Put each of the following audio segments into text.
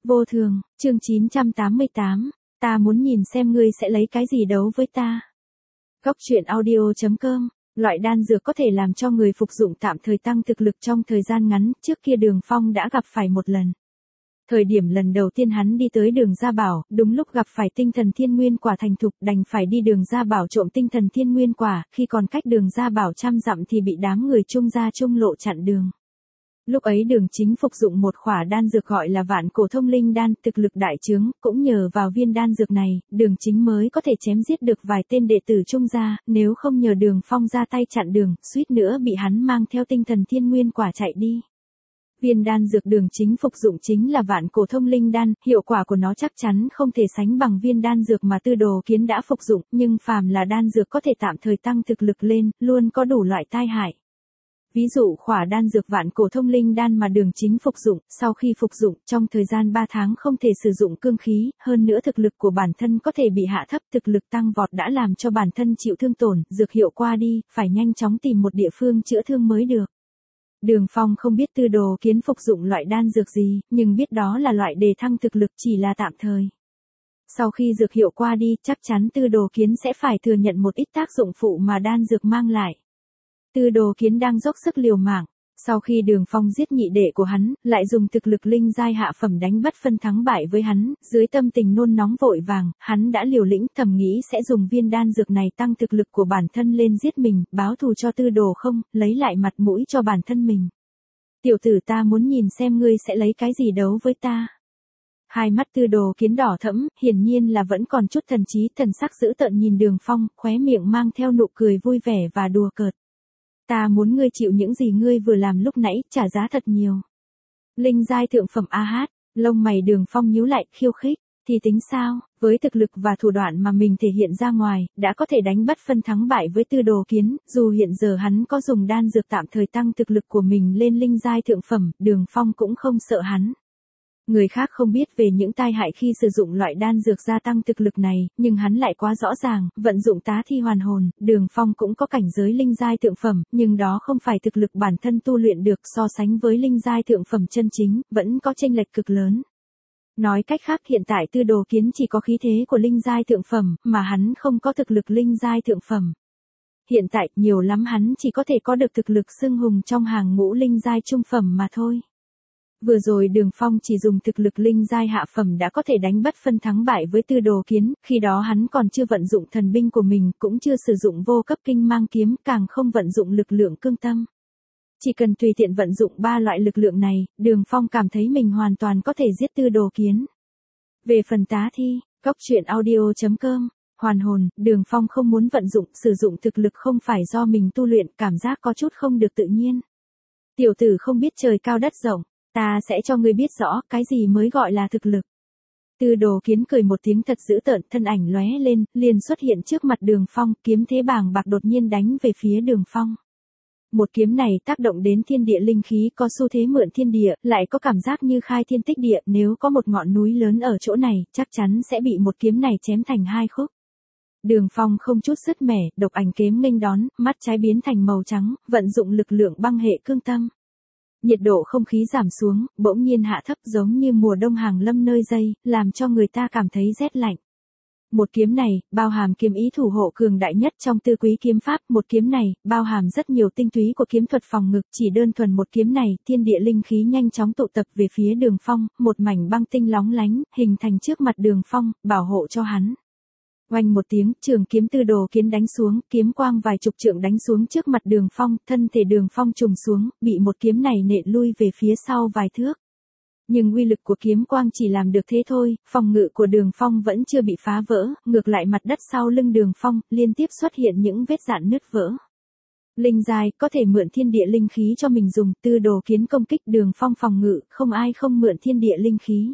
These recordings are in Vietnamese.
Vô thường, chương 988, ta muốn nhìn xem ngươi sẽ lấy cái gì đấu với ta. Góc truyện audio.com, loại đan dược có thể làm cho người phục dụng tạm thời tăng thực lực trong thời gian ngắn, trước kia Đường Phong đã gặp phải một lần. Thời điểm lần đầu tiên hắn đi tới Đường Gia Bảo, đúng lúc gặp phải tinh thần thiên nguyên quả thành thục, đành phải đi Đường Gia Bảo trộm tinh thần thiên nguyên quả, khi còn cách Đường Gia Bảo 100 dặm thì bị đám người Trung gia Trung lộ chặn đường. Lúc ấy Đường Chính phục dụng một khỏa đan dược gọi là Vạn Cổ Thông Linh đan, thực lực đại trướng, cũng nhờ vào viên đan dược này, Đường Chính mới có thể chém giết được vài tên đệ tử Trung gia, nếu không nhờ Đường Phong ra tay chặn đường, suýt nữa bị hắn mang theo tinh thần thiên nguyên quả chạy đi. Viên đan dược Đường Chính phục dụng chính là Vạn Cổ Thông Linh đan, hiệu quả của nó chắc chắn không thể sánh bằng viên đan dược mà Tư Đồ Kiến đã phục dụng, nhưng phàm là đan dược có thể tạm thời tăng thực lực lên, luôn có đủ loại tai hại. Ví dụ khỏa đan dược Vạn Cổ Thông Linh đan mà Đường Chính phục dụng, sau khi phục dụng, trong thời gian 3 tháng không thể sử dụng cương khí, hơn nữa thực lực của bản thân có thể bị hạ thấp, thực lực tăng vọt đã làm cho bản thân chịu thương tổn, dược hiệu qua đi, phải nhanh chóng tìm một địa phương chữa thương mới được. Đường Phong không biết Tư Đồ Kiến phục dụng loại đan dược gì, nhưng biết đó là loại đề thăng thực lực, chỉ là tạm thời. Sau khi dược hiệu qua đi, chắc chắn Tư Đồ Kiến sẽ phải thừa nhận một ít tác dụng phụ mà đan dược mang lại. Tư Đồ Kiến đang dốc sức liều mạng, sau khi Đường Phong giết nhị đệ của hắn, lại dùng thực lực linh giai hạ phẩm đánh bất phân thắng bại với hắn, dưới tâm tình nôn nóng vội vàng, hắn đã liều lĩnh, thầm nghĩ sẽ dùng viên đan dược này tăng thực lực của bản thân lên giết mình, báo thù cho Tư Đồ không, lấy lại mặt mũi cho bản thân mình. Tiểu tử, ta muốn nhìn xem ngươi sẽ lấy cái gì đấu với ta. Hai mắt Tư Đồ Kiến đỏ thẫm, hiển nhiên là vẫn còn chút thần trí, thần sắc dữ tợn nhìn Đường Phong, khóe miệng mang theo nụ cười vui vẻ và đùa cợt. Ta muốn ngươi chịu những gì ngươi vừa làm lúc nãy, trả giá thật nhiều. Linh giai thượng phẩm AH, lông mày Đường Phong nhíu lại, khiêu khích, thì tính sao, với thực lực và thủ đoạn mà mình thể hiện ra ngoài, đã có thể đánh bất phân thắng bại với Tư Đồ Kiến, dù hiện giờ hắn có dùng đan dược tạm thời tăng thực lực của mình lên linh giai thượng phẩm, Đường Phong cũng không sợ hắn. Người khác không biết về những tai hại khi sử dụng loại đan dược gia tăng thực lực này, nhưng hắn lại quá rõ ràng, vận dụng tá thi hoàn hồn, Đường Phong cũng có cảnh giới linh giai thượng phẩm, nhưng đó không phải thực lực bản thân tu luyện được, so sánh với linh giai thượng phẩm chân chính, vẫn có chênh lệch cực lớn. Nói cách khác, hiện tại Tư Đồ Kiến chỉ có khí thế của linh giai thượng phẩm, mà hắn không có thực lực linh giai thượng phẩm. Hiện tại, nhiều lắm hắn chỉ có thể có được thực lực xưng hùng trong hàng ngũ linh giai trung phẩm mà thôi. Vừa rồi Đường Phong chỉ dùng thực lực linh giai hạ phẩm đã có thể đánh bất phân thắng bại với Tư Đồ Kiến, khi đó hắn còn chưa vận dụng thần binh của mình, cũng chưa sử dụng vô cấp kinh mang kiếm, càng không vận dụng lực lượng cương tâm. Chỉ cần tùy tiện vận dụng 3 loại lực lượng này, Đường Phong cảm thấy mình hoàn toàn có thể giết Tư Đồ Kiến. Về phần tá thi, góc truyện audio.com, hoàn hồn, Đường Phong không muốn vận dụng, sử dụng thực lực không phải do mình tu luyện, cảm giác có chút không được tự nhiên. Tiểu tử không biết trời cao đất rộng. Ta sẽ cho ngươi biết rõ, cái gì mới gọi là thực lực. Tư Đồ Kiến cười một tiếng thật dữ tợn, thân ảnh lóe lên, liền xuất hiện trước mặt Đường Phong, kiếm thế bàng bạc đột nhiên đánh về phía Đường Phong. Một kiếm này tác động đến thiên địa linh khí, có xu thế mượn thiên địa, lại có cảm giác như khai thiên tích địa, nếu có một ngọn núi lớn ở chỗ này, chắc chắn sẽ bị một kiếm này chém thành 2 khúc. Đường Phong không chút sứt mẻ, độc ảnh kiếm nghênh đón, mắt trái biến thành màu trắng, vận dụng lực lượng băng hệ cương tâm. Nhiệt độ không khí giảm xuống, bỗng nhiên hạ thấp giống như mùa đông hàng lâm nơi dây, làm cho người ta cảm thấy rét lạnh. Một kiếm này, bao hàm kiếm ý thủ hộ cường đại nhất trong Tư Quý kiếm pháp, một kiếm này, bao hàm rất nhiều tinh túy của kiếm thuật phòng ngự, chỉ đơn thuần một kiếm này, thiên địa linh khí nhanh chóng tụ tập về phía Đường Phong, một mảnh băng tinh lóng lánh, hình thành trước mặt Đường Phong, bảo hộ cho hắn. Oanh một tiếng, trường kiếm Tư Đồ Kiến đánh xuống, kiếm quang vài chục trượng đánh xuống trước mặt Đường Phong, thân thể Đường Phong trùng xuống, bị một kiếm này nện lui về phía sau vài thước. Nhưng uy lực của kiếm quang chỉ làm được thế thôi, phòng ngự của Đường Phong vẫn chưa bị phá vỡ, ngược lại mặt đất sau lưng Đường Phong, liên tiếp xuất hiện những vết rạn nứt vỡ. Linh giai, có thể mượn thiên địa linh khí cho mình dùng, Tư Đồ Kiến công kích Đường Phong phòng ngự, không ai không mượn thiên địa linh khí.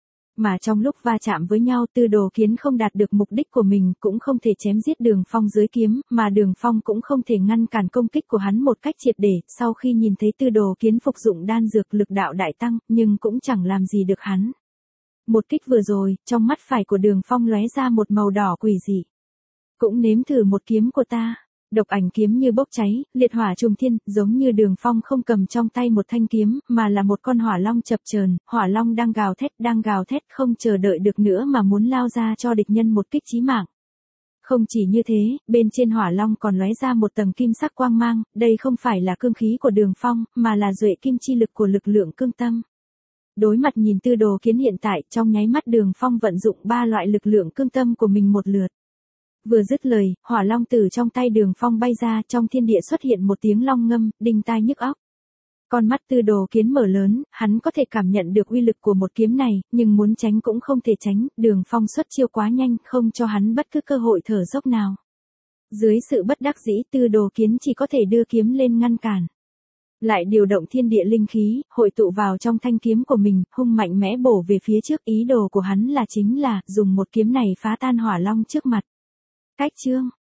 Mà trong lúc va chạm với nhau, Tư Đồ Kiến không đạt được mục đích của mình, cũng không thể chém giết Đường Phong dưới kiếm, mà Đường Phong cũng không thể ngăn cản công kích của hắn một cách triệt để, sau khi nhìn thấy Tư Đồ Kiến phục dụng đan dược lực đạo đại tăng, nhưng cũng chẳng làm gì được hắn. Một kích vừa rồi, trong mắt phải của Đường Phong lóe ra một màu đỏ quỷ dị. Cũng nếm thử một kiếm của ta. Độc ảnh kiếm như bốc cháy, liệt hỏa trùng thiên, giống như Đường Phong không cầm trong tay một thanh kiếm, mà là một con hỏa long chập chờn, hỏa long đang gào thét không chờ đợi được nữa mà muốn lao ra cho địch nhân một kích chí mạng. Không chỉ như thế, bên trên hỏa long còn lóe ra một tầng kim sắc quang mang, đây không phải là cương khí của Đường Phong, mà là duệ kim chi lực của lực lượng cương tâm. Đối mặt nhìn Tư Đồ Kiến hiện tại, trong nháy mắt Đường Phong vận dụng 3 loại lực lượng cương tâm của mình một lượt. Vừa dứt lời, hỏa long từ trong tay Đường Phong bay ra, trong thiên địa xuất hiện một tiếng long ngâm, đinh tai nhức óc. Con mắt Tư Đồ Kiến mở lớn, hắn có thể cảm nhận được uy lực của một kiếm này, nhưng muốn tránh cũng không thể tránh, Đường Phong xuất chiêu quá nhanh, không cho hắn bất cứ cơ hội thở dốc nào. Dưới sự bất đắc dĩ, Tư Đồ Kiến chỉ có thể đưa kiếm lên ngăn cản. Lại điều động thiên địa linh khí, hội tụ vào trong thanh kiếm của mình, hung mạnh mẽ bổ về phía trước, ý đồ của hắn chính là dùng một kiếm này phá tan hỏa long trước mặt. Cách chương